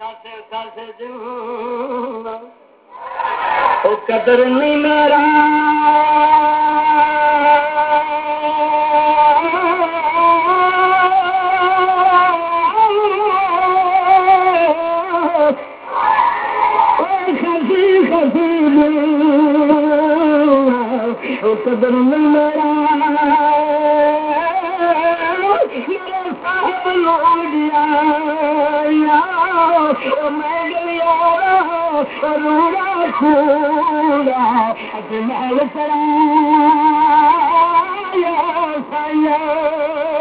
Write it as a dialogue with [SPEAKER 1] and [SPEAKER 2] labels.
[SPEAKER 1] ओ कदर नहीं मेरा ओ कदर नहीं मेरा मेरे साहब लोगिया मैं गलिया रूड़ा खूड़ा अजमल कराया साया